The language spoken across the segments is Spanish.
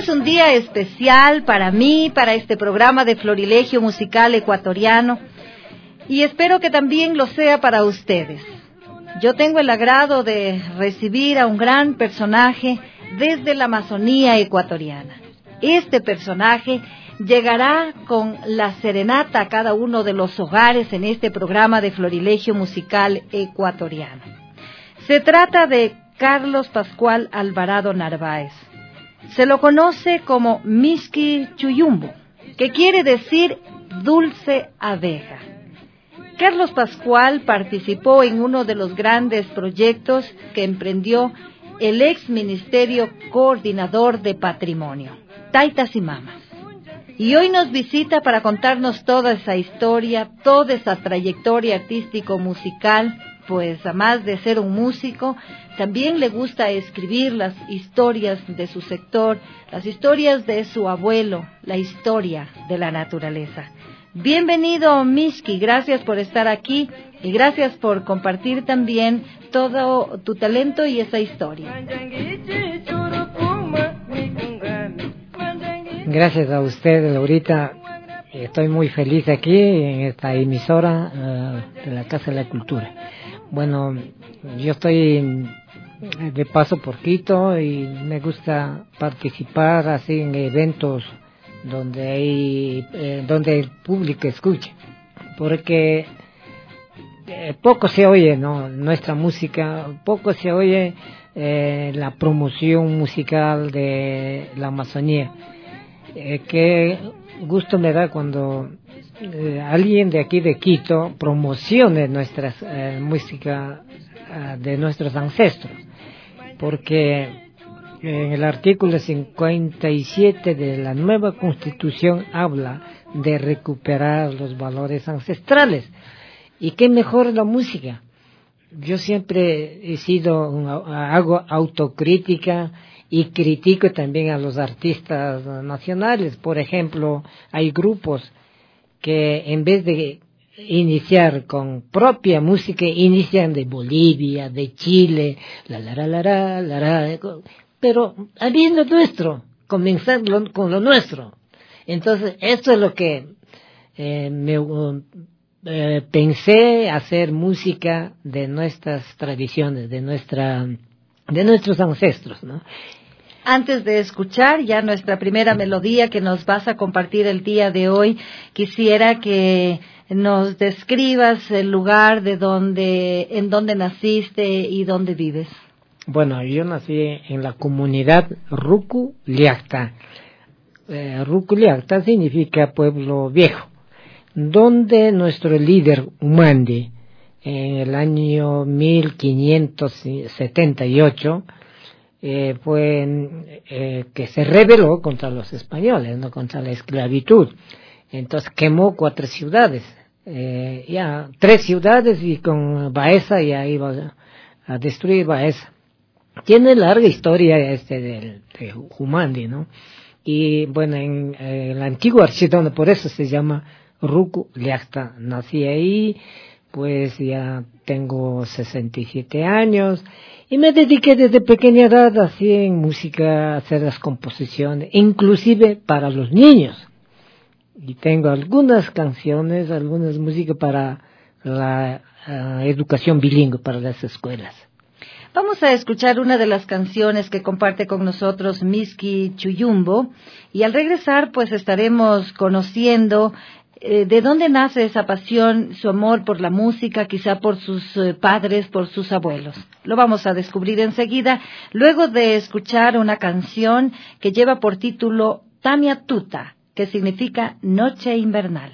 es un día especial para mí, para este programa de Florilegio Musical Ecuatoriano, y espero que también lo sea para ustedes. Yo tengo el agrado de recibir a un gran personaje desde la Amazonía ecuatoriana. Este personaje llegará con la serenata a cada uno de los hogares en este programa de Florilegio Musical Ecuatoriano. Se trata de Carlos Pascual Alvarado Narváez. Se lo conoce como Mixqui Chuyumbo, que quiere decir dulce abeja. Carlos Pascual participó en uno de los grandes proyectos que emprendió el ex Ministerio Coordinador de Patrimonio, Taitas y Mamas. Y hoy nos visita para contarnos toda esa historia, toda esa trayectoria artístico-musical, pues además de ser un músico, también le gusta escribir las historias de su sector, las historias de su abuelo, la historia de la naturaleza. Bienvenido, Mixqui, gracias por estar aquí y gracias por compartir también todo tu talento y esa historia. Gracias a usted, Laurita. Estoy muy feliz aquí en esta emisora de la Casa de la Cultura. Bueno, yo estoy de paso por Quito y me gusta participar así en eventos donde el público escucha, porque poco se oye, ¿no?, nuestra música, poco se oye la promoción musical de la Amazonía. Qué gusto me da cuando alguien de aquí de Quito promocione nuestras música de nuestros ancestros, porque en el artículo 57 de la nueva Constitución habla de recuperar los valores ancestrales. ¿Y qué mejor la música? Yo siempre hago autocrítica y critico también a los artistas nacionales. Por ejemplo, hay grupos que en vez de iniciar con propia música, inician de Bolivia, de Chile, pero habiendo nuestro, comenzar con lo nuestro. Entonces, esto es lo que pensé, hacer música de nuestras tradiciones, de nuestros ancestros, ¿no? Antes de escuchar ya nuestra primera melodía que nos vas a compartir el día de hoy, quisiera que nos describas el lugar en donde naciste y dónde vives. Bueno, yo nací en la comunidad Rucu Llacta. Rucu Llacta significa pueblo viejo, donde nuestro líder Humandi, en el año 1578, fue que se rebeló contra los españoles, no contra la esclavitud. Entonces quemó 4 ciudades, 3 ciudades, y con Baeza ya iba a destruir Baeza. Tiene larga historia de Humandi, ¿no? Y bueno, en el antiguo Archidona, por eso se llama Rucu Llacta. Nací ahí, pues ya tengo 67 años. Y me dediqué desde pequeña edad así en música, a hacer las composiciones, inclusive para los niños. Y tengo algunas canciones, algunas músicas para la educación bilingüe, para las escuelas. Vamos a escuchar una de las canciones que comparte con nosotros Mixqui Chuyumbo, y al regresar pues estaremos conociendo de dónde nace esa pasión, su amor por la música, quizá por sus padres, por sus abuelos. Lo vamos a descubrir enseguida, luego de escuchar una canción que lleva por título Tamia Tuta, que significa Noche Invernal.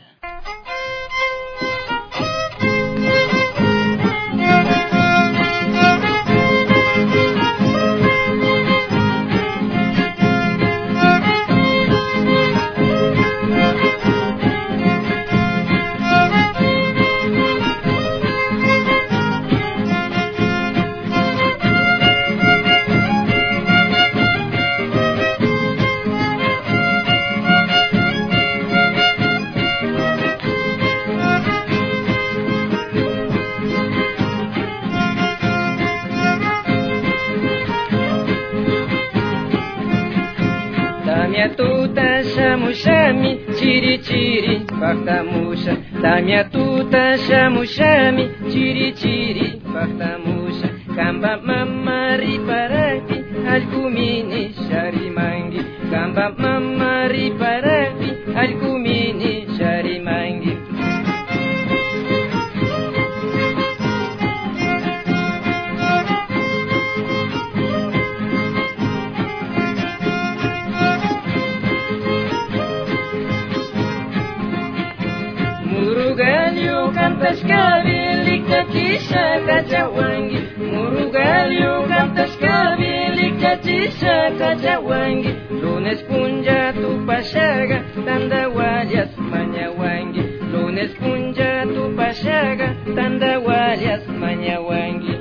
Damiatuta shamushami chiri chiri paktamusha. Damiatuta shamushami chiri chiri paktamusha. Kamba mama riparati alkumini sharimangi. Kamba mama riparati alkumini sharimangi. Murugalio cantas kabili katisha kajawangi. Murugalio cantas kabili katisha kajawangi. Lunes punja tu pashaga tanda walias manyawangi. Lunes punja tu pashaga tanda walias manyawangi.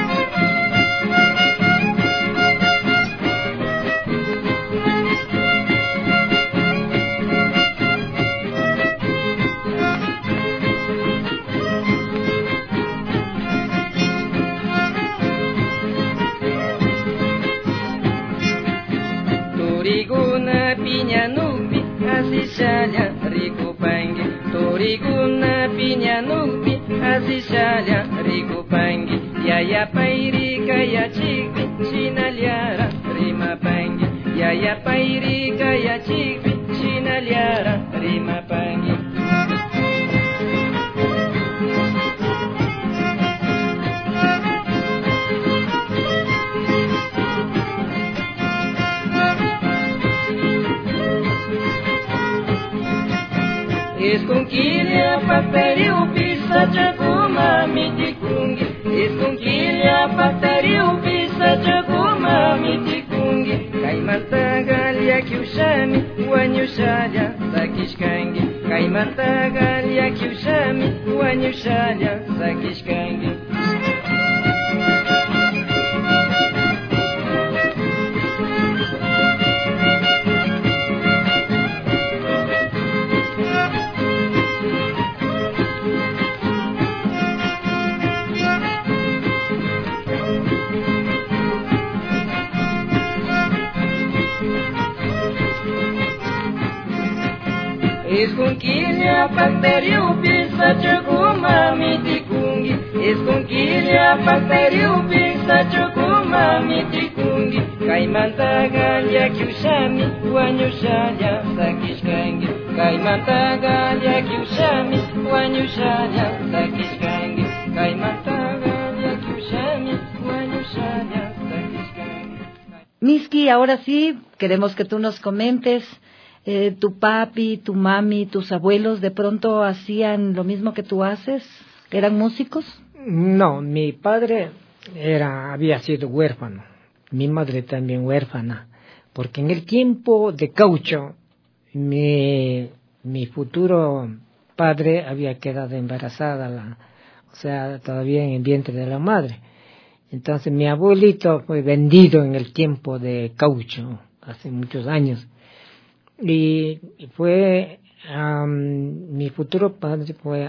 Toriguna piña nubi asishalya rikupangi. Toriguna piña nubi asishalya rikupangi. Yaya pairi kaya chikpi chinalyara rimapangi. Yaya pairi kaya chikpi chinalyara rimapangi. Esconquilha patariu pisa chakuma mitikungi. Esconquilha patariu pisa chakuma mitikungi. Kaimanta galia kiushami wanyushalya sakishkangi. Kaimanta galia kiushami wanyushalya sakishkangi. Esconquilha patariu pisa chakuma mitikungi. Esconquilha patariu pisa chakuma mitikungi. Kaimanta galia kiushami wanyushalya sakishkangi. Kaimanta galia kiushami wanyushalya sakishkangi. Kaimanta galia kiushami wanyushalya sakishkangi. Miski, ahora sí, queremos que tú nos comentes. ¿Tu papi, tu mami, tus abuelos de pronto hacían lo mismo que tú haces? ¿Eran músicos? No, mi padre había sido huérfano, mi madre también huérfana, porque en el tiempo de Caucho mi futuro padre había quedado embarazada, o sea, todavía en el vientre de la madre. Entonces mi abuelito fue vendido en el tiempo de Caucho, hace muchos años. Y fue, mi futuro padre fue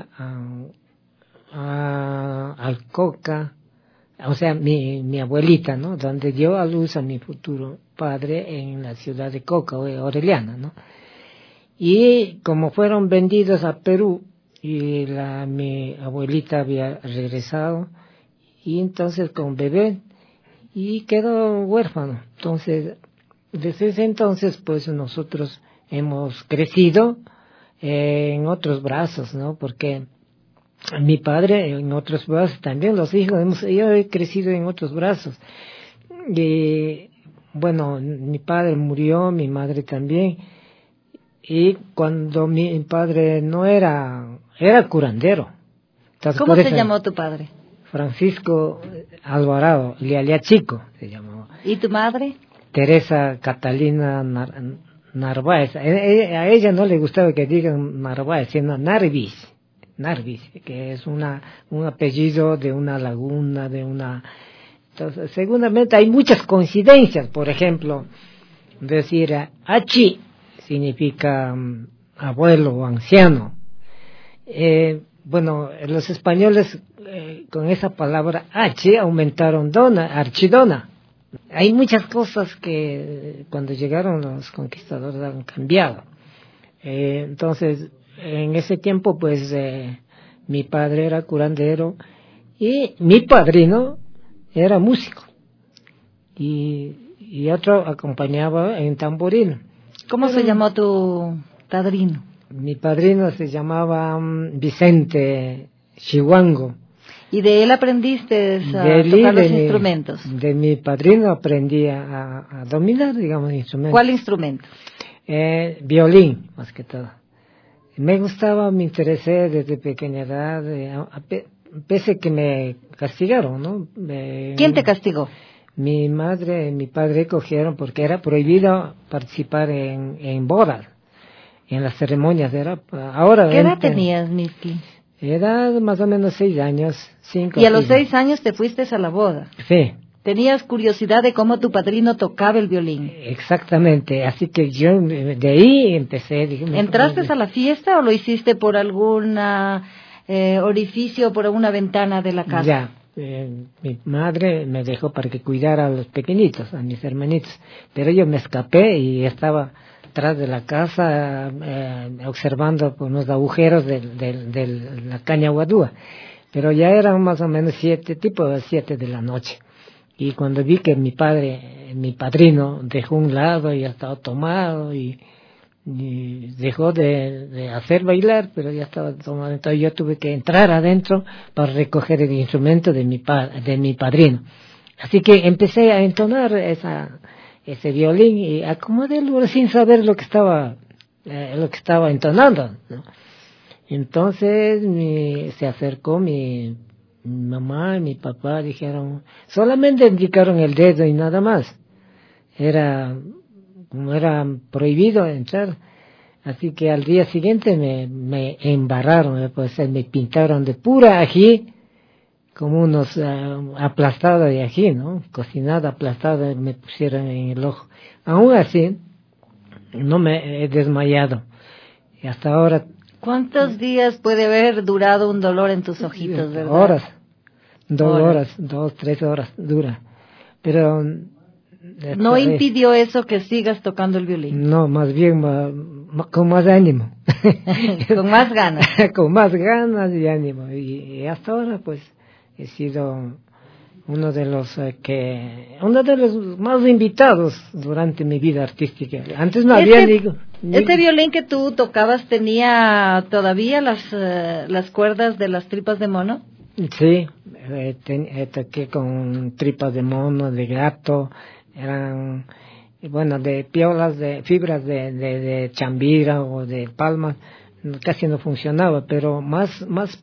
al Coca, o sea, mi abuelita, ¿no? Donde dio a luz a mi futuro padre en la ciudad de Coca, Orellana, ¿no? Y como fueron vendidos a Perú, y mi abuelita había regresado, y entonces con bebé, y quedó huérfano. Entonces, desde ese entonces, pues nosotros hemos crecido en otros brazos, ¿no? Porque mi padre en otros brazos, también los hijos, yo he crecido en otros brazos. Y bueno, mi padre murió, mi madre también. Y cuando mi padre no era curandero. Entonces, ¿cómo se llamó tu padre? Francisco Alvarado, Lialia Chico se llamó. ¿Y tu madre? Teresa Catalina Narváez. A ella no le gustaba que digan Narváez, sino Narvis, que es un apellido de una laguna, Entonces, seguramente hay muchas coincidencias. Por ejemplo, decir Achi significa abuelo o anciano. Bueno, los españoles con esa palabra H aumentaron dona, archidona. Hay muchas cosas que cuando llegaron los conquistadores han cambiado. Entonces, en ese tiempo, pues, mi padre era curandero y mi padrino era músico. Y otro acompañaba en tamborino. ¿Cómo se llamó tu padrino? Mi padrino se llamaba Vicente Chihuango. ¿Y de él aprendiste a tocar los instrumentos? De mi padrino aprendí a dominar, digamos, instrumentos. ¿Cuál instrumento? Violín, más que todo. Me gustaba, me interesé desde pequeña edad, pese que me castigaron, ¿no? ¿Quién te castigó? Mi madre y mi padre cogieron porque era prohibido participar en bodas, en las ceremonias. ¿Qué edad tenías, Miski? Era más o menos 6 años, 5. ¿Y a los 6 años te fuiste a la boda? Sí. ¿Tenías curiosidad de cómo tu padrino tocaba el violín? Exactamente, así que yo de ahí empecé. ¿Entraste a la fiesta o lo hiciste por algún orificio, por alguna ventana de la casa? Ya. Mi madre me dejó para que cuidara a los pequeñitos, a mis hermanitos, pero yo me escapé y estaba atrás de la casa observando por unos agujeros de la caña guadúa, pero ya eran más o menos 7 de la noche, y cuando vi que mi padrino dejó un lado y ya estaba tomado y dejó de hacer bailar, pero ya estaba tomado, entonces yo tuve que entrar adentro para recoger el instrumento de mi padrino. Así que empecé a entonar ese violín y acomodélo sin saber lo que estaba entonando, ¿no? Entonces se acercó mi mamá y mi papá, dijeron, solamente indicaron el dedo y nada más. Como era prohibido entrar, así que al día siguiente me embarraron, pues me pintaron de pura ají, como unos aplastados de ají, ¿no? Cocinada, aplastada, me pusieron en el ojo. Aún así, no me he desmayado. Y hasta ahora... ¿Cuántos días puede haber durado un dolor en tus ojitos, verdad? Horas. 2, 3 horas dura. Pero... ¿No impidió eso que sigas tocando el violín? No, más bien con más ánimo. Con más ganas. Con más ganas y ánimo. Y hasta ahora, pues, he sido uno de los más invitados durante mi vida artística. Antes no había ¿Este violín que tú tocabas tenía todavía las cuerdas de las tripas de mono? Sí, toqué con tripas de mono, de gato, eran, bueno, de piolas, de fibras de chambira o de palma, casi no funcionaba, pero más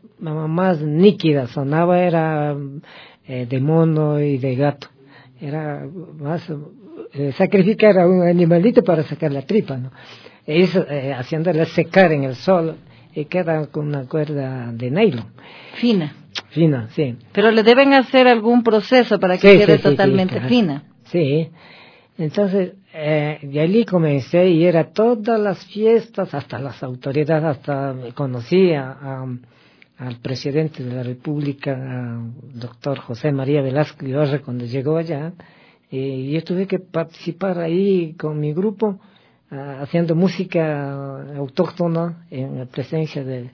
níquida sonaba, era de mono y de gato. Era más sacrificar a un animalito para sacar la tripa, ¿no? Eso, haciéndole secar en el sol, y queda con una cuerda de nylon. Fina, sí. Pero le deben hacer algún proceso para que quede totalmente fina. Sí. Entonces, de allí comencé y era todas las fiestas, hasta las autoridades, hasta conocí al presidente de la República, al doctor José María Velasco Ibarra, cuando llegó allá, y yo tuve que participar ahí con mi grupo, haciendo música autóctona en la presencia del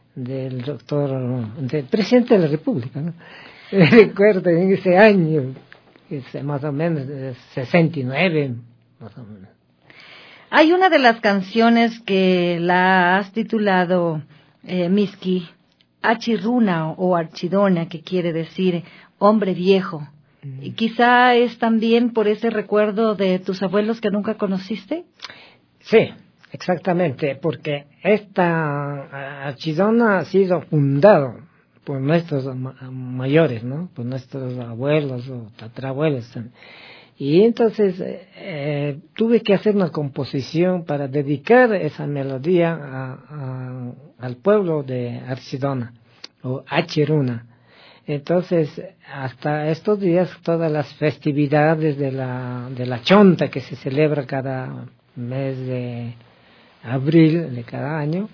presidente de la República, ¿no? Recuerdo en ese año, más o menos, 69, más o menos. Hay una de las canciones que la has titulado, Miski, Achirruna o Archidona, que quiere decir hombre viejo. Y quizá es también por ese recuerdo de tus abuelos que nunca conociste. Sí, exactamente, porque esta Archidona ha sido fundado por nuestros mayores, ¿no? Por nuestros abuelos o tatarabuelos. Y entonces tuve que hacer una composición para dedicar esa melodía al pueblo de Archidona o Achiruna. Entonces, hasta estos días, todas las festividades de la Chonta que se celebra cada mes de abril de cada año,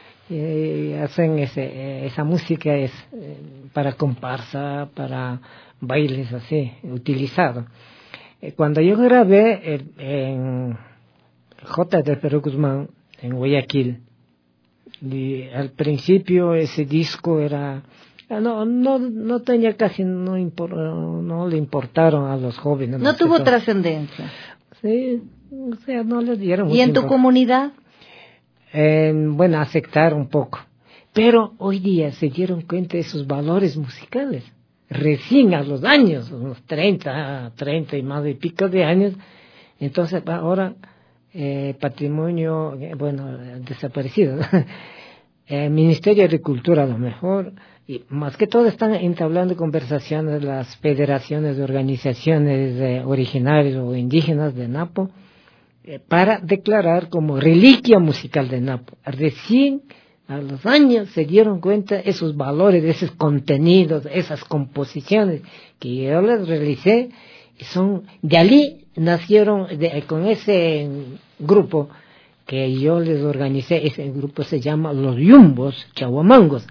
hacen esa música es para comparsa, para bailes así, utilizado. Cuando yo grabé en J de Perú Guzmán, en Guayaquil, y al principio ese disco era... No tenía casi, no le importaron a los jóvenes. No tuvo trascendencia. Sí, o sea, no les dieron mucho. ¿Y en tu comunidad? Bueno, aceptar un poco. Pero hoy día se dieron cuenta de sus valores musicales. Recién a los años, unos 30 y más de pico de años. Entonces ahora, patrimonio, desaparecido. Ministerio de Cultura a lo mejor, y más que todo están entablando conversaciones las federaciones de organizaciones originarias o indígenas de Napo, para declarar como reliquia musical de Napo. Recién a los años se dieron cuenta esos valores, esos contenidos, esas composiciones que yo les realicé, y son de allí nacieron, con ese grupo que yo les organicé. Ese grupo se llama Los Yumbos Chahuamangos.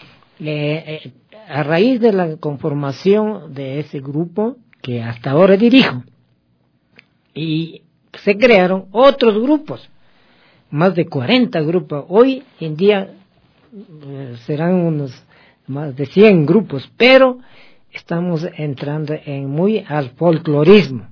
A raíz de la conformación de ese grupo, que hasta ahora dirijo, y se crearon otros grupos, más de 40 grupos. Hoy en día serán unos más de 100 grupos, pero estamos entrando muy al folclorismo.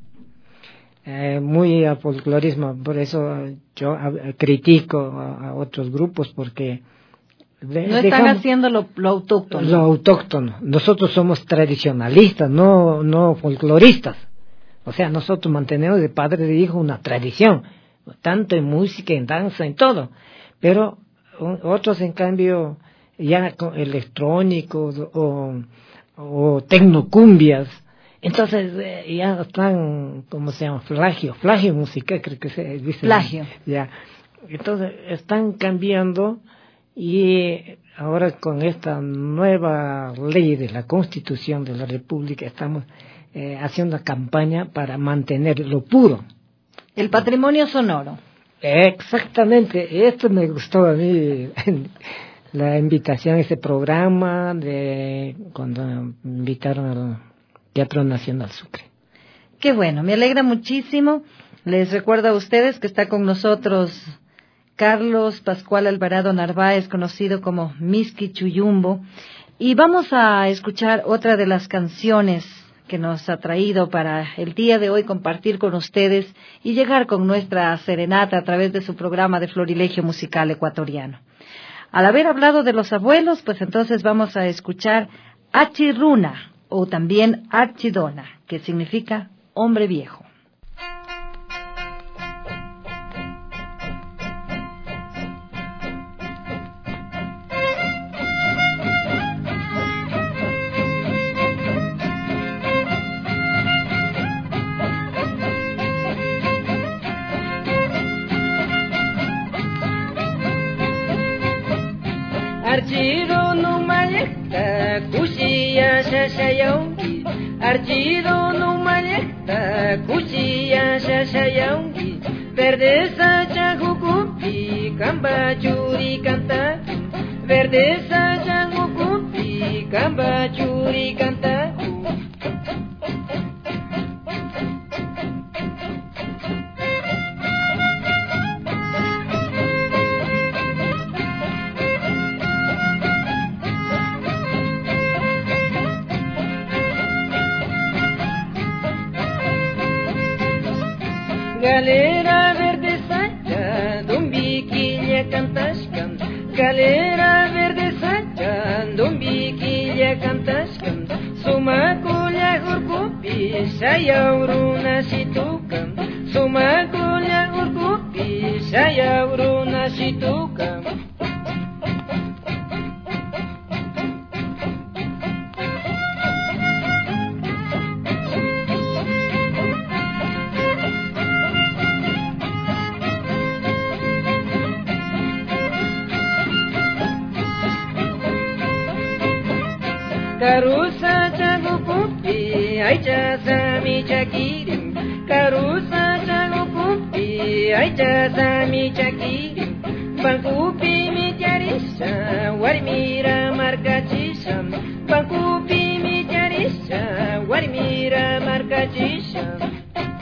Por eso yo critico a otros grupos, porque no están haciendo lo autóctono. Lo autóctono. Nosotros somos tradicionalistas, no folcloristas. O sea, nosotros mantenemos de padre e hijo una tradición, tanto en música, en danza, en todo. Pero otros, en cambio, ya electrónicos o tecnocumbias, entonces ya están, ¿cómo se llama? Plagio musical, creo que se dice. Plagio. Ya. Entonces están cambiando, y ahora con esta nueva ley de la Constitución de la República estamos haciendo una campaña para mantener lo puro. El patrimonio sonoro. Exactamente, esto me gustó a mí, la invitación a ese programa, cuando me invitaron al Teatro Nacional Sucre. Qué bueno, me alegra muchísimo. Les recuerdo a ustedes que está con nosotros Carlos Pascual Alvarado Narváez, conocido como Miski Chuyumbo, y vamos a escuchar otra de las canciones que nos ha traído para el día de hoy compartir con ustedes y llegar con nuestra serenata a través de su programa de Florilegio Musical Ecuatoriano. Al haber hablado de los abuelos, pues entonces vamos a escuchar Achirruna, o también Archidona, que significa hombre viejo. Archido no maleta, cuchilla shashayaungi. Archido no maleta, cuchilla shashayaungi. Verde sacha hukupi, kamba churi canta. Verde sacha hukupi, kamba churi canta. Galera verde sacha, dumbiquilla cantashkan. Galera verde sacha, dumbiquilla cantashkan. Sumakulla urkupi, sayauruna situkan. Sumakulla urkupi, sayauruna situkan. Karusa chagupupi, aicha sami chakirim. Karusa chagupupi, aicha sami chakirim. Bangkupi mitiarisa, warmira markachisha. Bangkupi mitiarisa, warmira markachisha.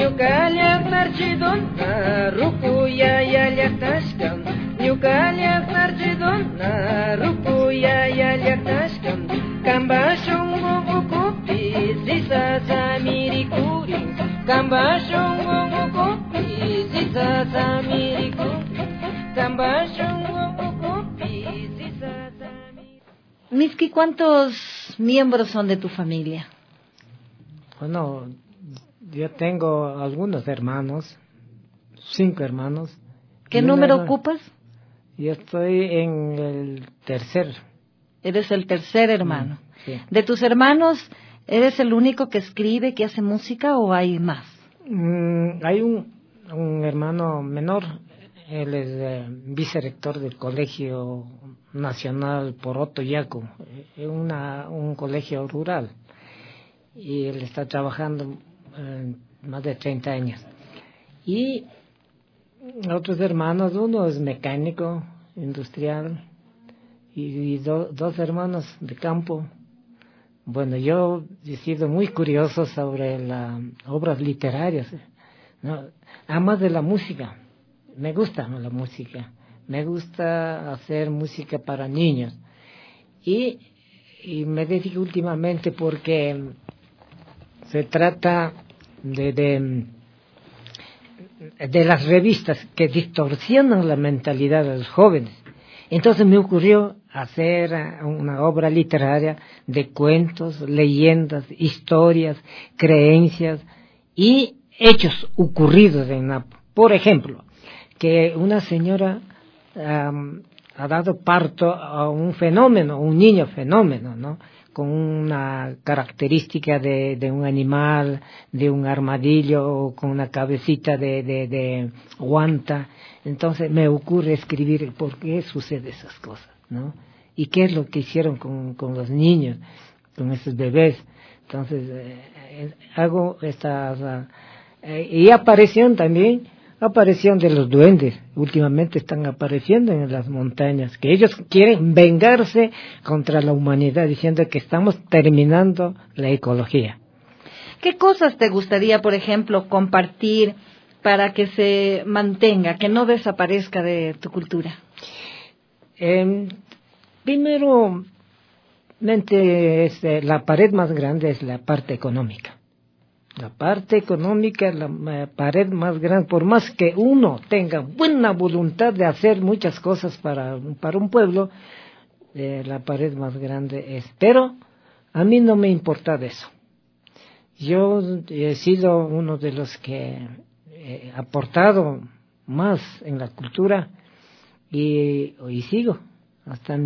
Ñuqalla marchidona rukuya yallaqtashkam Ñuqalla marchidona rukuya yallaqtashkam Kambashun ukupi sisasa mirikurin Kambashun ukupi sisasa mirikurin Kambashun ukupi sisasa mirikurin. Miski, ¿cuántos miembros son de tu familia? Bueno, yo tengo algunos hermanos, 5 hermanos. ¿Qué número ocupas? Yo estoy en el tercer. Eres el tercer hermano. Sí. ¿De tus hermanos eres el único que escribe, que hace música o hay más? Hay un hermano menor, él es vicerrector del Colegio Nacional Poroto Yaco, un colegio rural, y él está trabajando más de 30 años. Y otros hermanos, uno es mecánico industrial y dos hermanos de campo. Bueno, yo he sido muy curioso sobre las obras literarias, ¿no? Además de la música, me gusta la música, me gusta hacer música para niños y me dedico últimamente porque se trata de las revistas que distorsionan la mentalidad de los jóvenes. Entonces me ocurrió hacer una obra literaria de cuentos, leyendas, historias, creencias y hechos ocurridos en Napo. Por ejemplo, que una señora ha dado parto a un fenómeno, un niño fenómeno, ¿no? Con una característica de un animal, de un armadillo, o con una cabecita de guanta. Entonces me ocurre escribir por qué sucede esas cosas, ¿no? Y qué es lo que hicieron con los niños, con esos bebés. Entonces hago estas... y aparición de los duendes. Últimamente están apareciendo en las montañas, que ellos quieren vengarse contra la humanidad, diciendo que estamos terminando la ecología. ¿Qué cosas te gustaría, por ejemplo, compartir para que se mantenga, que no desaparezca de tu cultura? Primero, la pared más grande es la parte económica. La parte económica, la pared más grande, por más que uno tenga buena voluntad de hacer muchas cosas para un pueblo, la pared más grande es. Pero a mí no me importa de eso. Yo he sido uno de los que he aportado más en la cultura y sigo hasta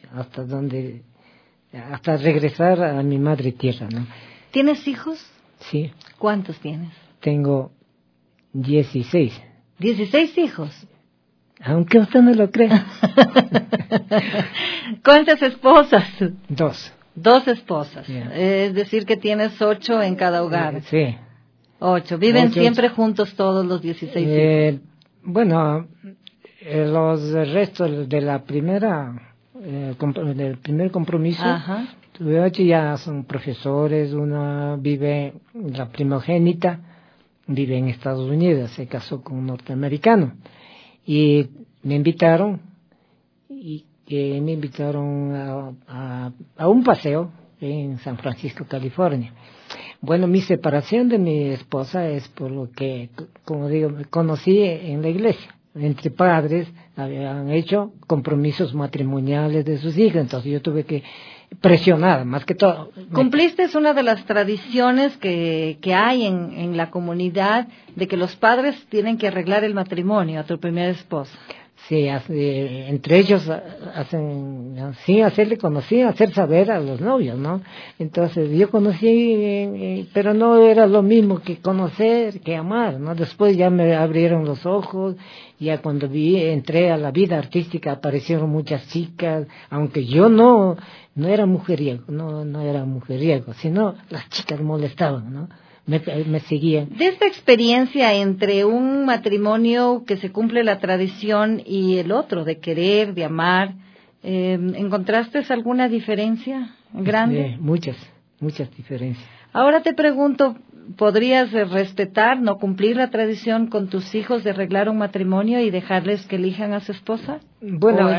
regresar a mi madre tierra, ¿no? ¿Tienes hijos? Sí. ¿Cuántos tienes? Tengo 16. ¿16 hijos? Aunque usted no lo crea. ¿Cuántas esposas? 2. 2 esposas. Yeah. Es decir, que tienes 8 en cada hogar. Sí. 8. ¿Viven 8. siempre juntos todos los 16 hijos? Bueno, los restos de la del primer compromiso... Ajá. Tuve 8, ya son profesores, la primogénita vive en Estados Unidos, se casó con un norteamericano. Y me invitaron, a un paseo en San Francisco, California. Bueno, mi separación de mi esposa es por lo que, como digo, me conocí en la iglesia. Entre padres habían hecho compromisos matrimoniales de sus hijos, entonces yo tuve que presionar, más que todo. Cumpliste es una de las tradiciones que hay en la comunidad, de que los padres tienen que arreglar el matrimonio a tu primera esposa. Sí, entre ellos hacer saber a los novios, ¿no? Entonces yo conocí, pero no era lo mismo que conocer, que amar, ¿no? Después ya me abrieron los ojos, ya cuando entré a la vida artística aparecieron muchas chicas, aunque yo no era mujeriego, no era mujeriego, sino las chicas molestaban, ¿no? Me seguían. De esta experiencia entre un matrimonio que se cumple la tradición y el otro, de querer, de amar, ¿encontraste alguna diferencia grande? Muchas diferencias. Ahora te pregunto, podrías respetar, no cumplir la tradición con tus hijos de arreglar un matrimonio y dejarles que elijan a su esposa? Bueno,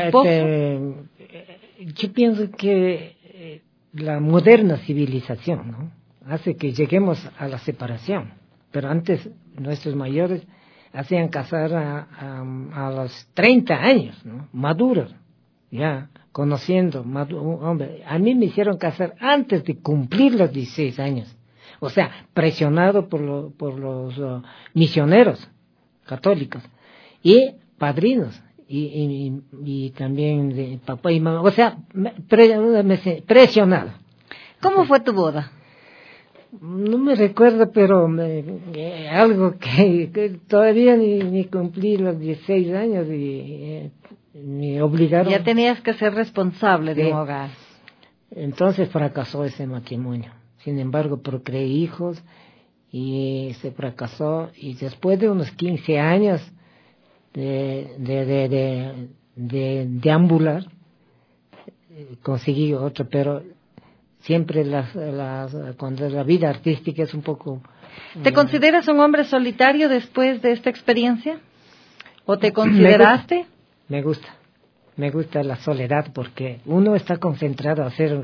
yo pienso que la moderna civilización, ¿no?, hace que lleguemos a la separación, pero antes nuestros mayores hacían casar a los 30 años, ¿no?, maduros, ya conociendo, hombre, a mí me hicieron casar antes de cumplir los 16 años, o sea, presionado por los misioneros católicos y padrinos y también de papá y mamá, o sea, presionado. ¿Cómo fue tu boda? No me recuerdo, pero algo que todavía ni cumplí los 16 años y me obligaron. Ya tenías que ser responsable de un hogar. Entonces fracasó ese matrimonio. Sin embargo, procreé hijos y se fracasó. Y después de unos 15 años de deambular, conseguí otro, pero siempre cuando la vida artística es un poco... ¿Te consideras un hombre solitario después de esta experiencia? ¿O te consideraste? Me gusta la soledad porque uno está concentrado a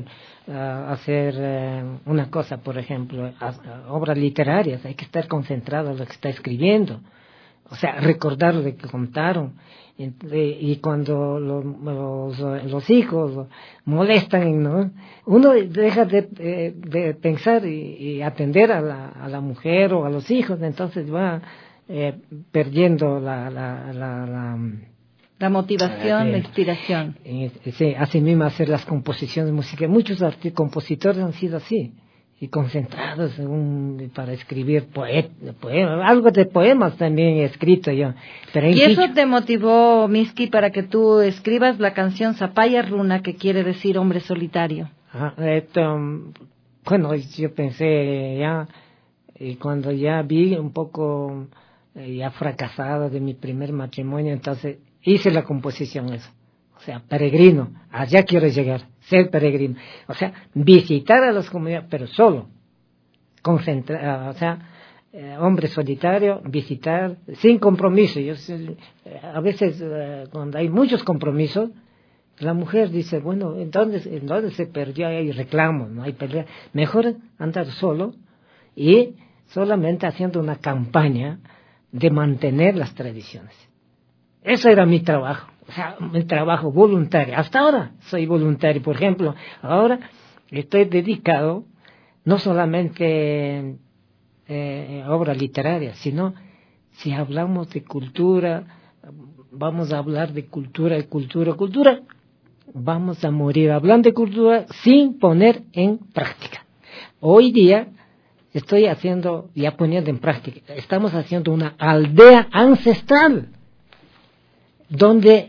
hacer una cosa, por ejemplo, obras literarias, hay que estar concentrado en lo que está escribiendo, o sea, recordar lo que contaron. Y cuando los hijos molestan, ¿no?, uno deja de pensar y atender a la mujer o a los hijos, entonces va perdiendo la motivación, la inspiración. Sí, así mismo hacer las composiciones musicales. Muchos compositores han sido así, y concentrados para escribir algo de poemas también he escrito yo. Pero ¿Y eso te motivó, Miski, para que tú escribas la canción Zapaya Runa, que quiere decir hombre solitario? Bueno, yo pensé ya, y cuando ya vi un poco ya fracasado de mi primer matrimonio, entonces hice la composición eso. O sea, peregrino, allá quiero llegar, ser peregrino. O sea, visitar a las comunidades, pero solo. O sea, hombre solitario, visitar, sin compromiso. A veces, cuando hay muchos compromisos, la mujer dice, bueno, ¿en dónde se perdió? Hay reclamos, no hay pelea. Mejor andar solo y solamente haciendo una campaña de mantener las tradiciones. Eso era mi trabajo. O sea, mi trabajo voluntario. Hasta ahora soy voluntario. Por ejemplo, ahora estoy dedicado no solamente a obras literarias, sino si hablamos de cultura, vamos a hablar de cultura, vamos a morir hablando de cultura sin poner en práctica. Hoy día estoy poniendo en práctica. Estamos haciendo una aldea ancestral donde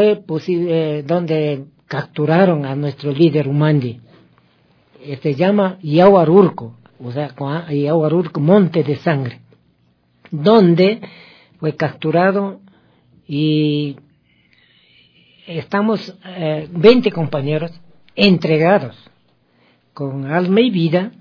donde capturaron a nuestro líder Humandi. Se llama Yahuarurco, o sea, Yahuarurco, Monte de Sangre, donde fue capturado y estamos 20 compañeros entregados con alma y vida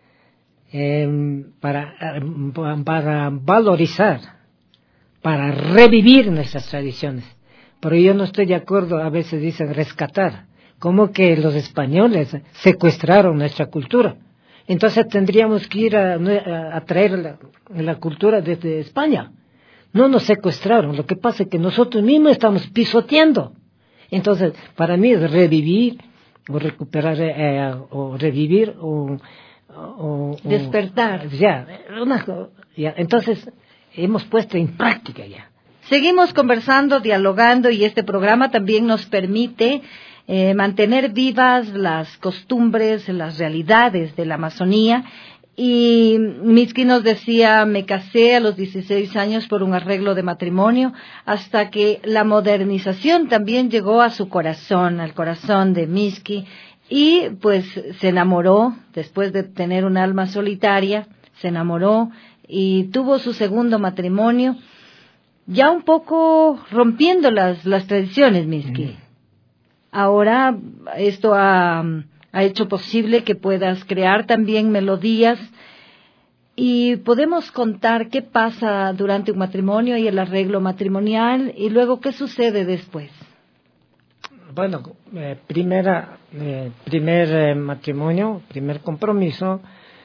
para valorizar, para revivir nuestras tradiciones. Pero yo no estoy de acuerdo, a veces dicen rescatar, como que los españoles secuestraron nuestra cultura. Entonces tendríamos que ir a traer la cultura desde España. No nos secuestraron, lo que pasa es que nosotros mismos estamos pisoteando. Entonces, para mí es revivir, o recuperar, o revivir, o despertar. Ya, entonces hemos puesto en práctica ya. Seguimos conversando, dialogando, y este programa también nos permite mantener vivas las costumbres, las realidades de la Amazonía. Y Miski nos decía, me casé a los 16 años por un arreglo de matrimonio, hasta que la modernización también llegó a su corazón, al corazón de Miski, y pues se enamoró, después de tener un alma solitaria, se enamoró y tuvo su segundo matrimonio, ya un poco rompiendo las tradiciones, Miski. Ahora esto ha hecho posible que puedas crear también melodías Y podemos contar qué pasa durante un matrimonio y el arreglo matrimonial y luego qué sucede después. Bueno, primer matrimonio, primer compromiso,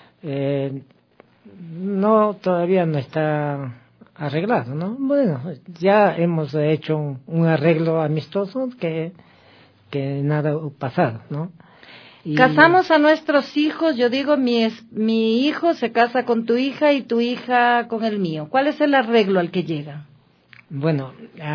todavía no está arreglado, ¿no? Bueno, ya hemos hecho un arreglo amistoso que nada ha pasado, ¿no? Casamos a nuestros hijos, yo digo, mi hijo se casa con tu hija y tu hija con el mío. ¿Cuál es el arreglo al que llega? Bueno,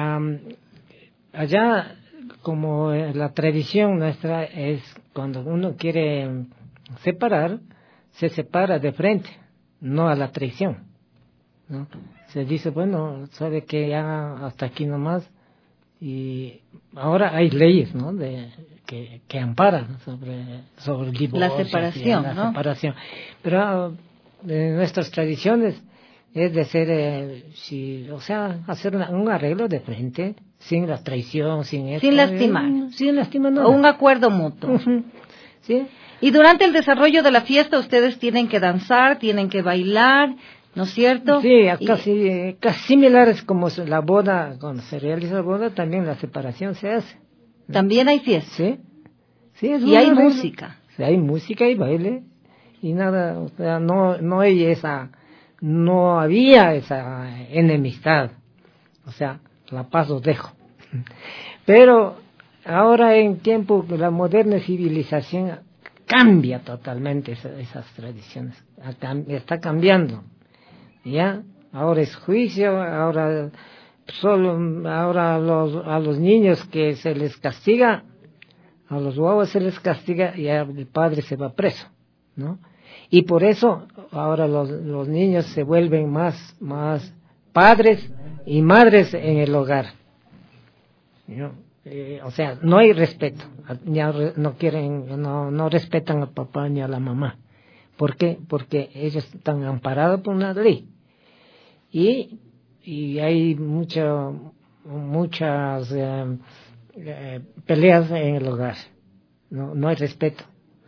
allá, como la tradición nuestra es cuando uno quiere separar, se separa de frente, no a la traición, ¿no? Se dice, bueno, sabe que ya hasta aquí nomás, y ahora hay leyes, ¿no? Que amparan sobre el divorcio, la separación, la ¿no? separación. Pero nuestras tradiciones es de ser, hacer un arreglo de frente, sin la traición, sin eso. Sin lastimar. Sin lastimar, no. O un acuerdo mutuo. ¿Sí? Y durante el desarrollo de la fiesta ustedes tienen que danzar, tienen que bailar, ¿no es cierto? Sí, casi similares como la boda, cuando se realiza la boda, también la separación se hace. También hay fiesta. Sí. Sí, y hay música. Sí, hay música y baile. Y nada, o sea, no había esa enemistad. O sea, la paz os dejo. Pero ahora en tiempo, la moderna civilización cambia totalmente esas tradiciones. Está cambiando. ¿Ya? Ahora es juicio, ahora a los niños que se les castiga, a los guaguas se les castiga y el padre se va preso, ¿no? Y por eso ahora los niños se vuelven más padres y madres en el hogar, ¿no? O sea, no hay respeto, ya no respetan al papá ni a la mamá. ¿Por qué? Porque ellos están amparados por una ley. Y hay muchas peleas en el hogar. No hay respeto.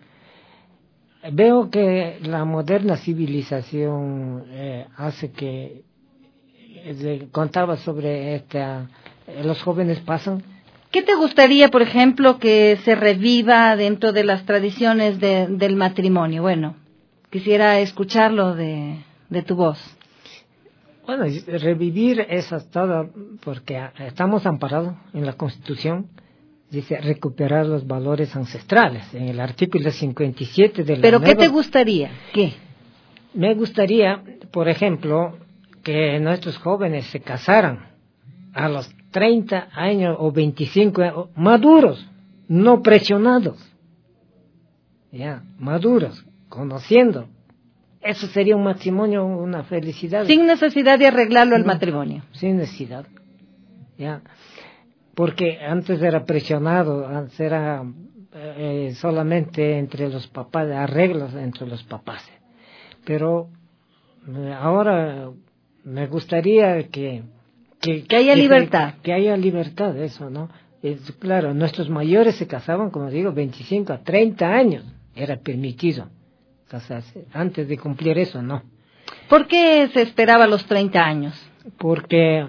Veo que la moderna civilización hace que contaba sobre los jóvenes pasan. ¿Qué te gustaría, por ejemplo, que se reviva dentro de las tradiciones del matrimonio? Bueno, quisiera escucharlo de tu voz. Bueno, revivir esas todo, porque estamos amparados en la Constitución, dice recuperar los valores ancestrales, en el artículo 57 de la ¿Pero nueva... qué te gustaría? ¿Qué? Me gustaría, por ejemplo, que nuestros jóvenes se casaran a los 30 años o 25 años, maduros, no presionados, ya, maduros, conociendo. Eso sería un matrimonio, una felicidad. Sin necesidad de arreglarlo el matrimonio. Sin necesidad, ya. Porque antes era presionado, antes era solamente entre los papás, arreglos entre los papás. Pero ahora me gustaría que haya libertad. Que haya libertad, eso, ¿no? Claro, nuestros mayores se casaban, como digo, 25 a 30 años, era permitido casarse. Antes de cumplir eso, no. ¿Por qué se esperaba los 30 años? Porque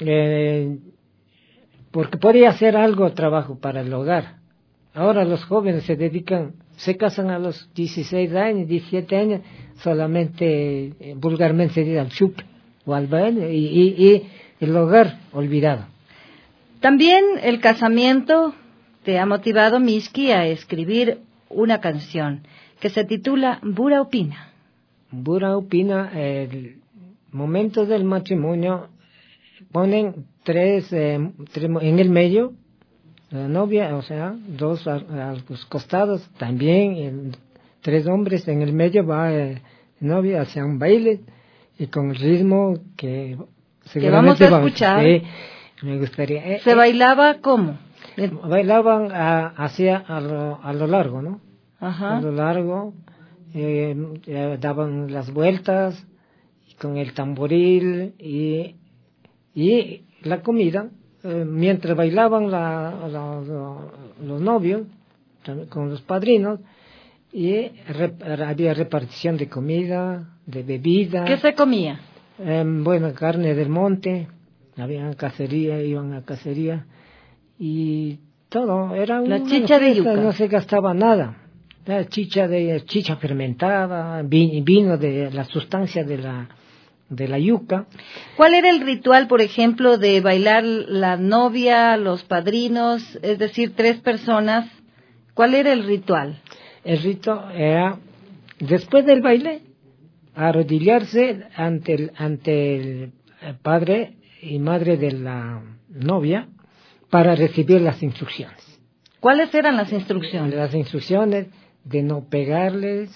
podía hacer algo trabajo para el hogar. Ahora los jóvenes se casan a los 16 años, 17 años, solamente, vulgarmente se dice al chup o al baile, y el hogar olvidado. También el casamiento te ha motivado, Mishki, a escribir una canción que se titula Bura Opina. Bura Opina, el momento del matrimonio, ponen tres en el medio, la novia, o sea, dos a los costados, también 3 hombres, en el medio va la novia hacia un baile, y con el ritmo que vamos a escuchar. Sí, me gustaría. ¿Se bailaba cómo? Bailaban a lo largo, ¿no? Ajá. A lo largo, daban las vueltas con el tamboril y la comida, mientras bailaban los novios con los padrinos, y había repartición de comida, de bebida. ¿Qué se comía? Bueno, carne del monte, había cacería, iban a cacería y todo, era la una chicha de fiesta, yuca. no se gastaba nada. La chicha fermentada, vino de la sustancia de la yuca. ¿Cuál era el ritual, por ejemplo, de bailar la novia, los padrinos, es decir, 3 personas? ¿Cuál era el ritual? El rito era, después del baile, arrodillarse ante el padre y madre de la novia para recibir las instrucciones. ¿Cuáles eran las instrucciones? Las instrucciones de no pegarles,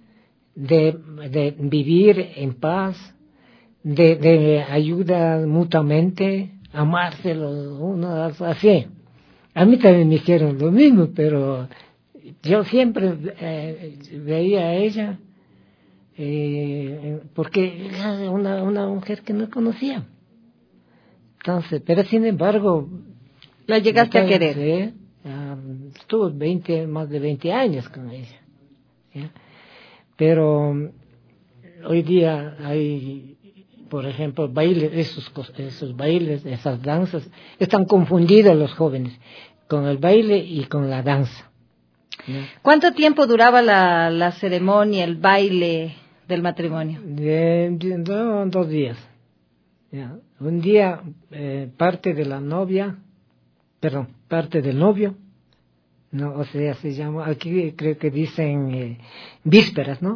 de vivir en paz, de ayuda mutuamente, amarse los unos así. A mí también me hicieron lo mismo, pero yo siempre veía a ella porque era una mujer que no conocía. Entonces, pero sin embargo, ¿La llegaste a querer? Sí, estuve más de 20 años con ella. ¿Ya? Pero hoy día hay, por ejemplo, bailes, esos bailes, esas danzas, están confundidos los jóvenes con el baile y con la danza. ¿Ya? ¿Cuánto tiempo duraba la ceremonia, el baile del matrimonio? 2 días. ¿Ya? Un día parte de la novia, parte del novio, no, o sea, se llama, aquí creo que dicen vísperas, ¿no?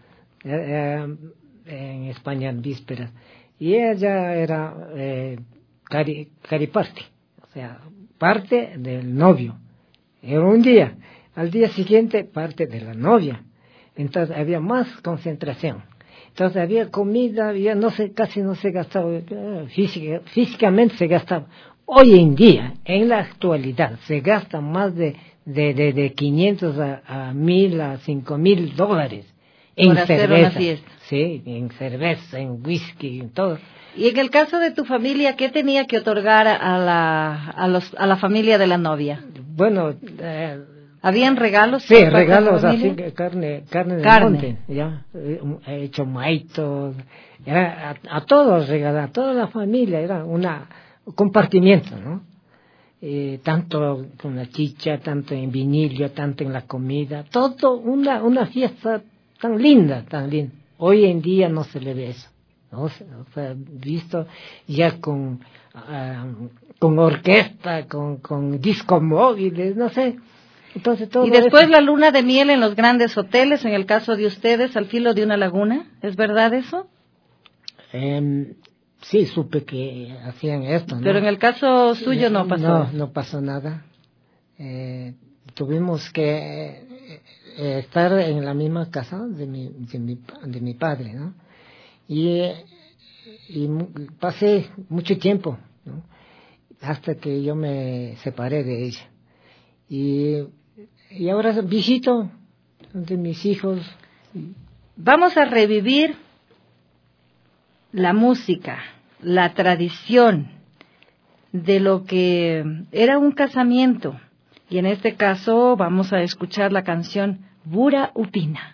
En España vísperas. Y ella era cariparte, o sea, parte del novio. Era un día. Al día siguiente, parte de la novia. Entonces había más concentración. Entonces había comida, casi no se gastaba, físicamente se gastaba. Hoy en día, en la actualidad, se gasta más de 500 a 1,000 a 5,000 dólares en cerveza. Hacer una fiesta. Sí, en cerveza, en whisky, en todo. Y en el caso de tu familia, ¿qué tenía que otorgar a la familia de la novia? Bueno, ¿habían regalos? Sí, regalos así, carne del monte, ya, hecho maitos, a todos regalar, a toda la familia, era una compartimiento, ¿no? Tanto con la chicha, tanto en vinillo, tanto en la comida, todo una fiesta tan linda. Hoy en día no se le ve eso, ¿no? O sea, visto ya con orquesta, con discos móviles, no sé. Entonces, todo y después eso. La luna de miel en los grandes hoteles, en el caso de ustedes, al filo de una laguna, ¿es verdad eso? Sí, supe que hacían esto, ¿no? Pero en el caso suyo no pasó. No pasó nada. Tuvimos que estar en la misma casa de mi padre, ¿no? Y pasé mucho tiempo, ¿no? Hasta que yo me separé de ella. Y ahora visito de mis hijos. Vamos a revivir la música, la tradición de lo que era un casamiento. Y en este caso vamos a escuchar la canción Bura Upina.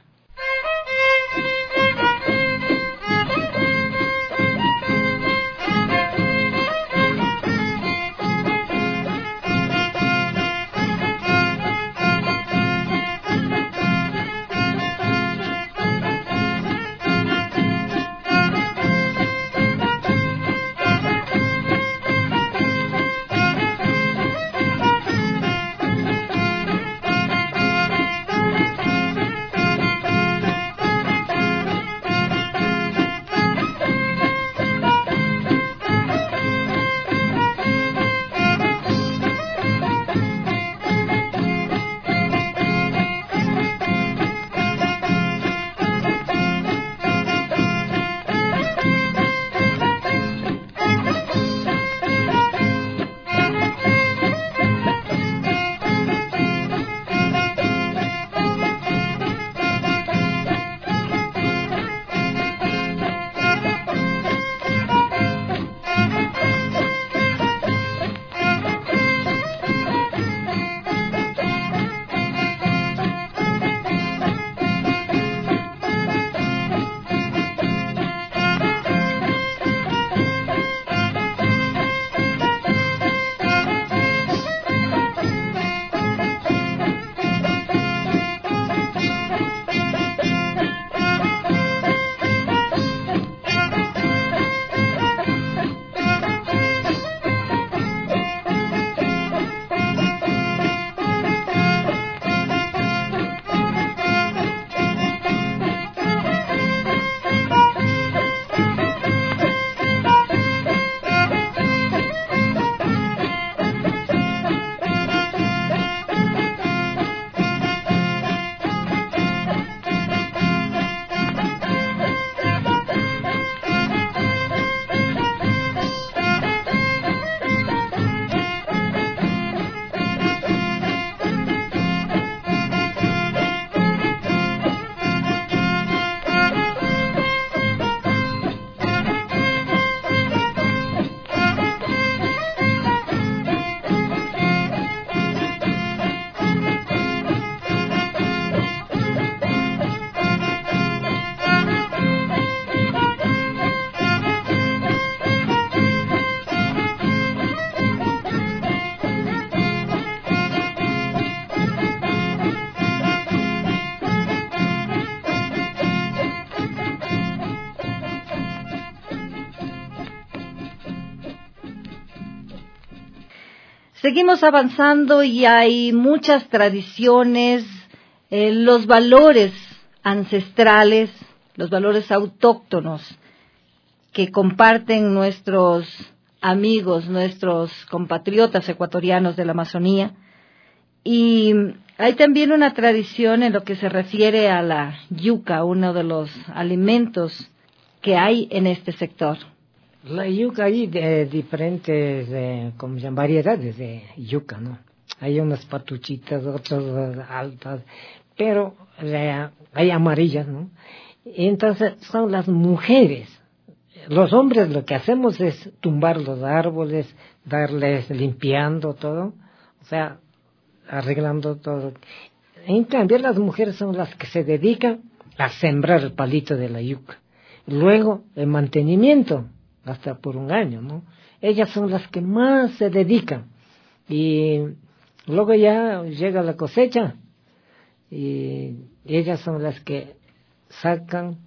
Seguimos avanzando y hay muchas tradiciones, los valores ancestrales, los valores autóctonos que comparten nuestros amigos, nuestros compatriotas ecuatorianos de la Amazonía. Y hay también una tradición en lo que se refiere a la yuca, uno de los alimentos que hay en este sector. La yuca hay de diferentes, como llaman, variedades de yuca, ¿no? Hay unas patuchitas, otras altas, pero hay amarillas, ¿no? Entonces son las mujeres. Los hombres lo que hacemos es tumbar los árboles, darles, limpiando todo, o sea, arreglando todo. En cambio, las mujeres son las que se dedican a sembrar el palito de la yuca. Luego, el mantenimiento, hasta por un año, ¿no? Ellas son las que más se dedican. Y luego ya llega la cosecha y ellas son las que sacan,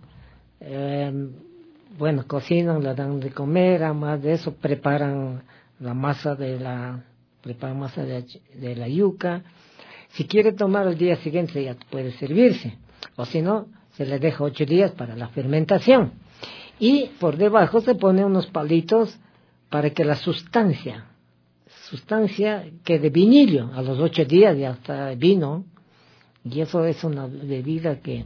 cocinan, la dan de comer, además de eso preparan la masa de la yuca. Si quiere tomar el día siguiente ya puede servirse, o si no, se le deja 8 días para la fermentación. Y por debajo se pone unos palitos para que la sustancia quede vinilo. A los 8 días ya está vino, y eso es una bebida que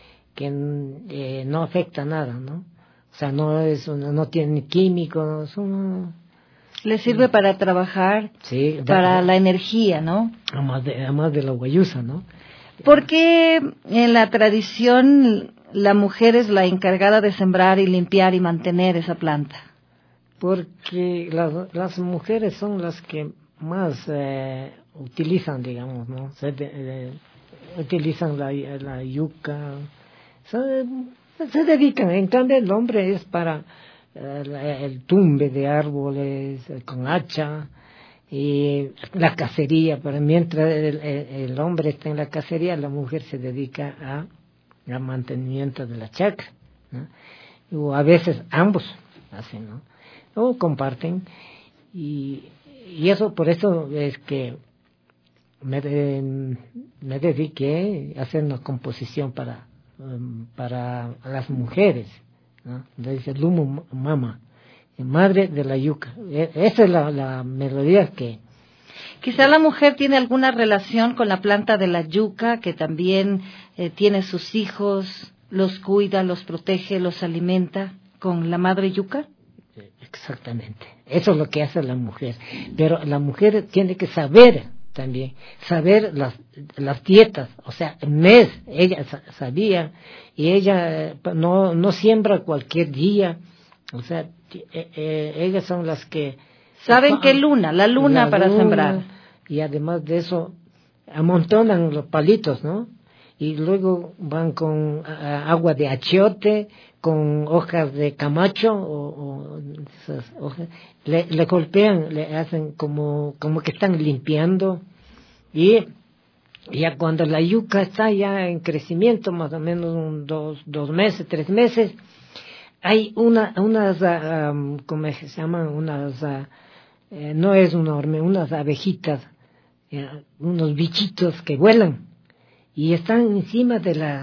no afecta nada, ¿no? O sea, no tiene químicos, Le sirve para trabajar, sí, para la energía, ¿no? Además de la guayusa, ¿no? ¿Por qué en la tradición la mujer es la encargada de sembrar y limpiar y mantener esa planta? Porque las mujeres son las que más utilizan, digamos, ¿no? Utilizan la yuca, se dedican. En cambio, el hombre es para el tumbe de árboles con hacha y la cacería. Pero mientras el hombre está en la cacería, la mujer se dedica al mantenimiento de la chacra, ¿no? O a veces ambos hacen, ¿no? O comparten, y eso, por eso es que me dediqué a hacer una composición para las mujeres, ¿no? Dice Lumu Mama, madre de la yuca. Esa es la melodía que... Quizá la mujer tiene alguna relación con la planta de la yuca, que también tiene sus hijos, los cuida, los protege, los alimenta con la madre yuca. Exactamente, eso es lo que hace la mujer. Pero la mujer tiene que saber también, saber las dietas, o sea, el mes, ella sabía, y ella no siembra cualquier día, o sea, ellas son las que... ¿Saben qué luna? La luna para sembrar. Y además de eso, amontonan los palitos, ¿no? Y luego van con agua de achiote, con hojas de camacho, o esas hojas, le golpean, le hacen como que están limpiando, y ya cuando la yuca está ya en crecimiento, más o menos 2 meses, 3 meses, hay unas, ¿cómo se llaman? No es una hormiga, unas abejitas, unos bichitos que vuelan y están encima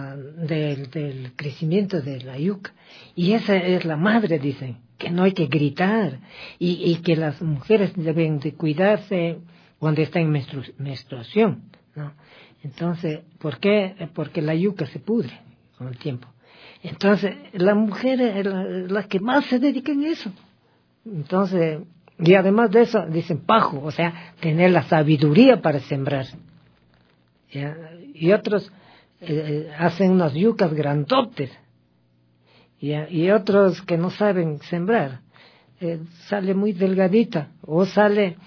del crecimiento de la yuca, y esa es la madre, dicen, que no hay que gritar, y que las mujeres deben de cuidarse cuando está en menstruación, ¿no? Entonces, ¿por qué? Porque la yuca se pudre con el tiempo. Entonces, la mujer es la que más se dedica en eso. Entonces, y además de eso, dicen pajo, o sea, tener la sabiduría para sembrar. ¿Ya? Y otros hacen unas yucas grandotes, ¿ya? Y otros que no saben sembrar, sale muy delgadita, o sale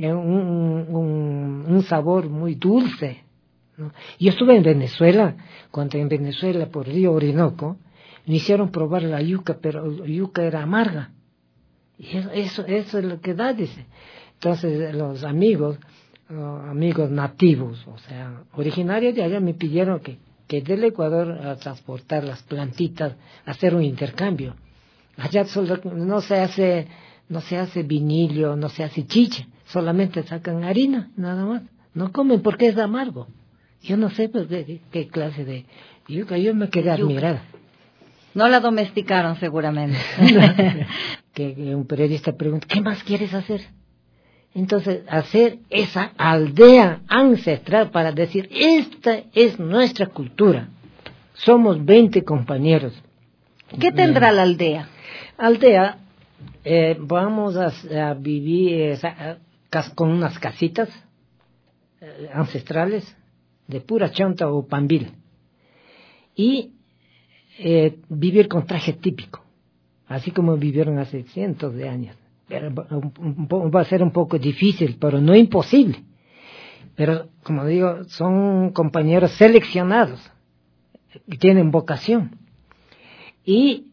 un sabor muy dulce, ¿no? Yo estuve en Venezuela, cuando en Venezuela por Río Orinoco me hicieron probar la yuca, pero la yuca era amarga, y eso es lo que da, dice. Entonces los amigos nativos, o sea, originarios de allá, me pidieron que del Ecuador a transportar las plantitas, hacer un intercambio. Allá solo no se hace no se hace vinilio, no se hace chicha, solamente sacan harina, nada más. No comen porque es amargo. Yo no sé pues, qué clase de yuca, yo me quedé admirada. No la domesticaron seguramente. Que un periodista pregunta, ¿qué más quieres hacer? Entonces, hacer esa aldea ancestral para decir, esta es nuestra cultura. Somos 20 compañeros. ¿Qué tendrá la aldea? Aldea, vamos a vivir con unas casitas ancestrales de pura chonta o pambil. Y vivir con traje típico, así como vivieron hace cientos de años. Pero va a ser un poco difícil, pero no imposible. Pero, como digo, son compañeros seleccionados, que tienen vocación. Y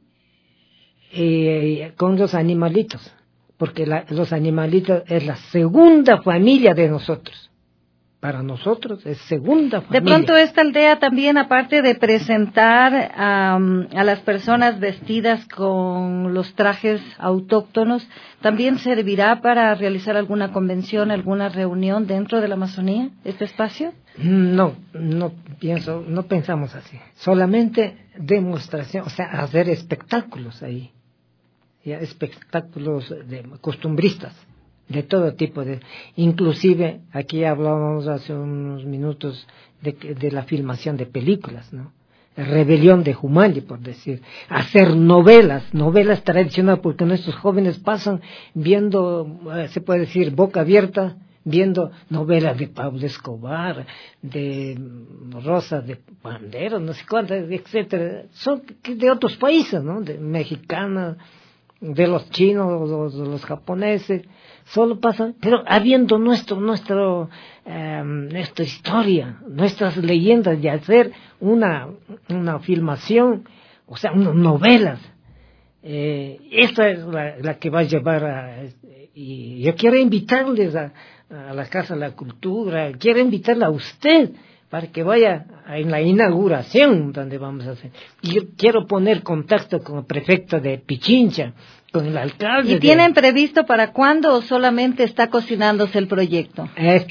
con los animalitos, porque los animalitos es la segunda familia de nosotros. Para nosotros es segunda familia. De pronto esta aldea también, aparte de presentar a las personas vestidas con los trajes autóctonos, ¿también servirá para realizar alguna convención, alguna reunión dentro de la Amazonía, este espacio? No pensamos así. Solamente demostración, o sea, hacer espectáculos ahí. Ya, espectáculos costumbristas. De todo tipo, inclusive aquí hablábamos hace unos minutos de la filmación de películas, ¿no? Rebelión de Jumali, por decir, hacer novelas tradicionales, porque nuestros jóvenes pasan viendo, se puede decir, boca abierta, viendo novelas de Pablo Escobar, de Rosa de Panderos, no sé cuántas, etcétera, son de otros países, ¿no? De mexicanas, de los chinos, de los japoneses, solo pasan, pero habiendo nuestra historia, nuestras leyendas, de hacer una filmación, o sea, unas novelas. Esta es la que va a llevar y yo quiero invitarles a la Casa de la Cultura, quiero invitarla a usted para que vaya en la inauguración donde vamos a hacer. Y yo quiero poner contacto con el prefecto de Pichincha, con el alcalde. ¿Y tienen previsto para cuándo o solamente está cocinándose el proyecto?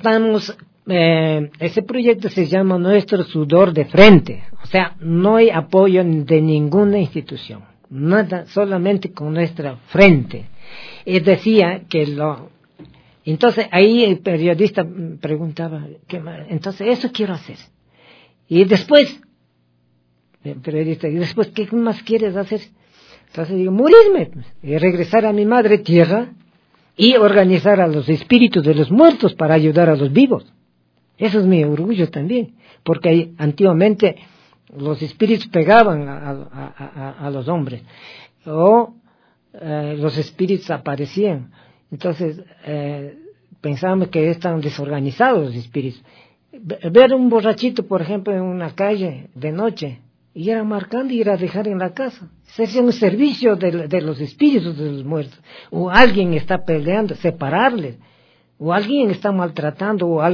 Ese proyecto se llama Nuestro Sudor de Frente, o sea, no hay apoyo de ninguna institución, nada, solamente con nuestra frente. Decía que entonces ahí el periodista preguntaba, entonces eso quiero hacer. Y después, el periodista, ¿y después qué más quieres hacer? Entonces digo, morirme, y regresar a mi madre tierra y organizar a los espíritus de los muertos para ayudar a los vivos. Eso es mi orgullo también, porque antiguamente los espíritus pegaban a los hombres, o los espíritus aparecían. Entonces, pensábamos que estaban desorganizados los espíritus. Ver un borrachito, por ejemplo, en una calle de noche, y ir a marcando y ir a dejar en la casa. Sería un servicio de los espíritus de los muertos. O alguien está peleando, separarles. O alguien está maltratando, o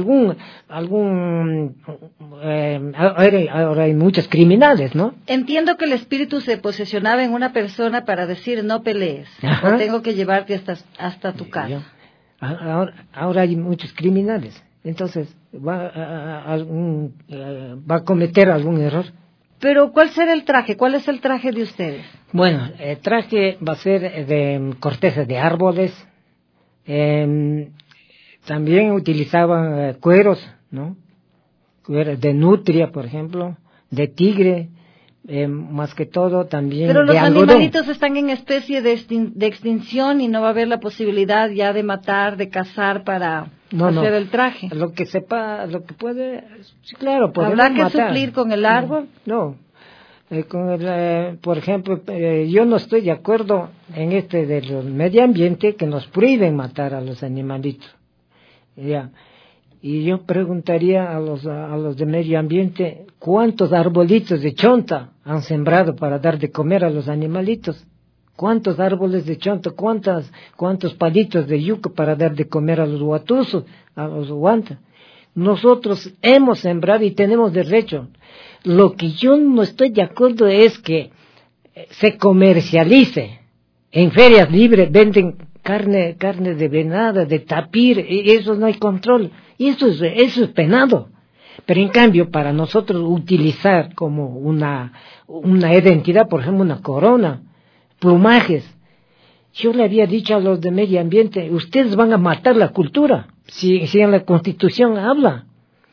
ahora hay muchos criminales, ¿no? Entiendo que el espíritu se posesionaba en una persona para decir no pelees, Ajá. o tengo que llevarte hasta tu casa. Ahora hay muchos criminales, entonces va a cometer algún error. Pero ¿cuál será el traje? ¿Cuál es el traje de ustedes? Bueno, el traje va a ser de corteza de árboles. También utilizaban cueros, ¿no? Cueros de nutria, por ejemplo, de tigre, más que todo también de algodón. Pero los animalitos están en especie de extinción y no va a haber la posibilidad ya de matar, de cazar para hacer el traje. Lo que puede, sí, claro, ¿habrá que suplir con el árbol? No. Por ejemplo, yo no estoy de acuerdo en del medio ambiente que nos prohíben matar a los animalitos. Ya. Y yo preguntaría a los de medio ambiente, ¿cuántos arbolitos de chonta han sembrado para dar de comer a los animalitos? ¿Cuántos árboles de chonta, cuántos palitos de yuca para dar de comer a los huatuzos, a los guantas? Nosotros hemos sembrado y tenemos derecho. Lo que yo no estoy de acuerdo es que se comercialice. En ferias libres venden carne de venado, de tapir, y eso no hay control, y eso es penado. Pero en cambio, para nosotros utilizar como una identidad, por ejemplo, una corona, plumajes, yo le había dicho a los de medio ambiente, ustedes van a matar la cultura, si en la Constitución habla.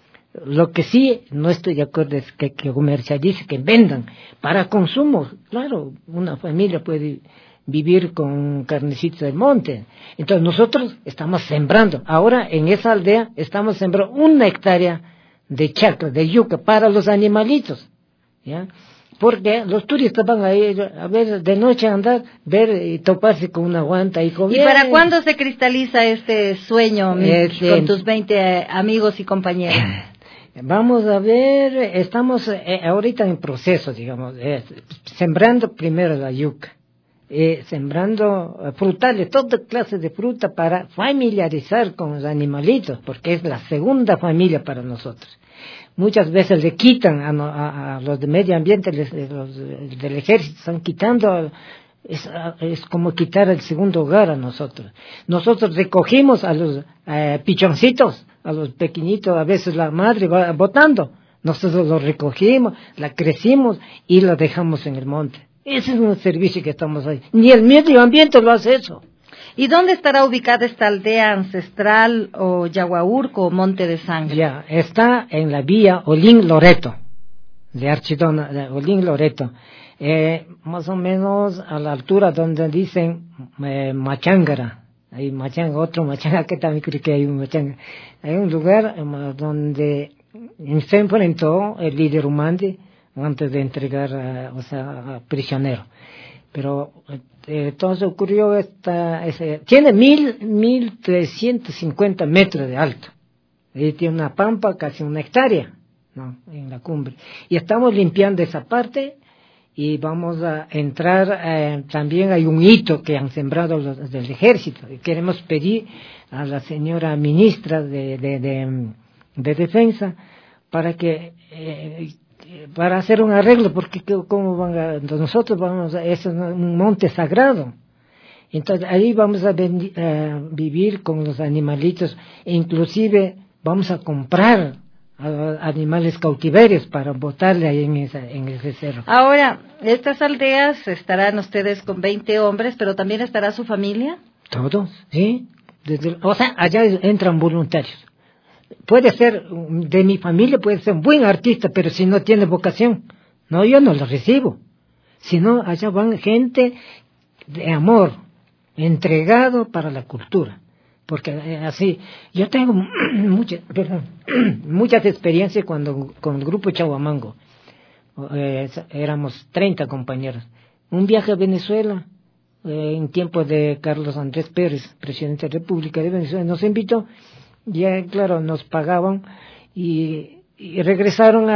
Lo que sí no estoy de acuerdo es que comercialicen, que vendan para consumo. Claro, una familia puede vivir con carnecita del monte. Entonces nosotros estamos sembrando. Ahora en esa aldea estamos sembrando 1 hectárea de chacra, de yuca para los animalitos, ¿ya? Porque los turistas van a ir a ver de noche, a andar, ver y toparse con una guanta y comer. ¿Y para cuándo se cristaliza este sueño con tus 20 amigos y compañeros? Vamos a ver, estamos ahorita en proceso, digamos, sembrando primero la yuca, sembrando frutales, toda clase de fruta para familiarizar con los animalitos, porque es la segunda familia para nosotros. Muchas veces le quitan a los de medio ambiente, los del ejército, están quitando, es como quitar el segundo hogar a nosotros. Nosotros recogimos a los pichoncitos, a los pequeñitos, a veces la madre va botando, nosotros los recogimos, la crecimos y la dejamos en el monte. Ese es un servicio que estamos ahí. Ni el medio ambiente lo hace eso. ¿Y dónde estará ubicada esta aldea ancestral o Yaguaurco o Monte de Sangre? Ya, está en la vía Olín-Loreto, de Archidona, de Olín-Loreto. Más o menos a la altura donde dicen Machángara. Hay Machanga, otro Machanga, que también creo que hay un Machanga. Hay un lugar donde se enfrentó el líder Humandi antes de entregar a prisionero. Pero entonces ocurrió tiene 1.350 metros de alto. Y tiene una pampa, casi 1 hectárea, ¿no? En la cumbre. Y estamos limpiando esa parte. Y vamos a entrar, también hay un hito que han sembrado los del ejército. Y queremos pedir a la señora ministra de Defensa para hacer un arreglo, porque cómo nosotros vamos es un monte sagrado. Entonces ahí vamos a vivir con los animalitos, e inclusive vamos a comprar animales cautiverios para botarle ahí en ese cerro. Ahora, estas aldeas estarán ustedes con 20 hombres, pero también estará su familia. Todos, sí. Allá entran voluntarios. Puede ser de mi familia, puede ser un buen artista, pero si no tiene vocación, no, yo no lo recibo. Sino allá van gente de amor, entregado para la cultura. Porque así, yo tengo muchas experiencias con el grupo Chahuamango. Éramos 30 compañeros. Un viaje a Venezuela, en tiempo de Carlos Andrés Pérez, presidente de la República de Venezuela, nos invitó, ya claro, nos pagaban y regresamos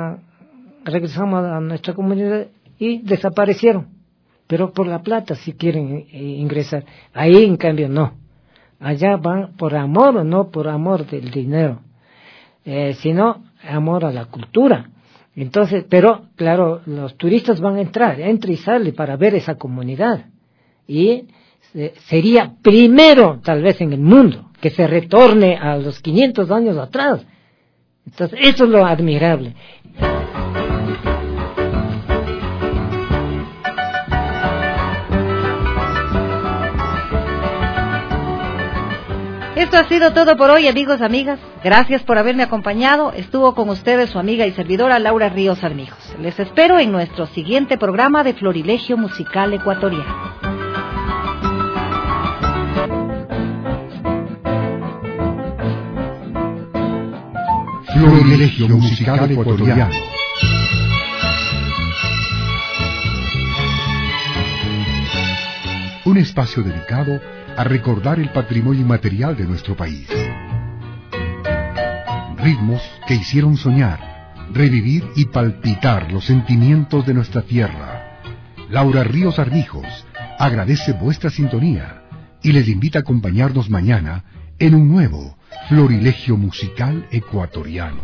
a nuestra comunidad y desaparecieron. Pero por la plata, si quieren ingresar. Ahí, en cambio, no. Allá van por amor o no por amor del dinero, sino amor a la cultura. Entonces, pero claro, los turistas van a entra y sale para ver esa comunidad. Y sería primero, tal vez en el mundo, que se retorne a los 500 años atrás. Entonces, eso es lo admirable. Esto ha sido todo por hoy, amigos, amigas. Gracias por haberme acompañado. Estuvo con ustedes su amiga y servidora Laura Ríos Armijos. Les espero en nuestro siguiente programa de Florilegio Musical Ecuatoriano. Florilegio Musical Ecuatoriano. Un espacio dedicado a recordar el patrimonio inmaterial de nuestro país. Ritmos que hicieron soñar, revivir y palpitar los sentimientos de nuestra tierra. Laura Ríos Armijos agradece vuestra sintonía y les invita a acompañarnos mañana en un nuevo Florilegio Musical Ecuatoriano.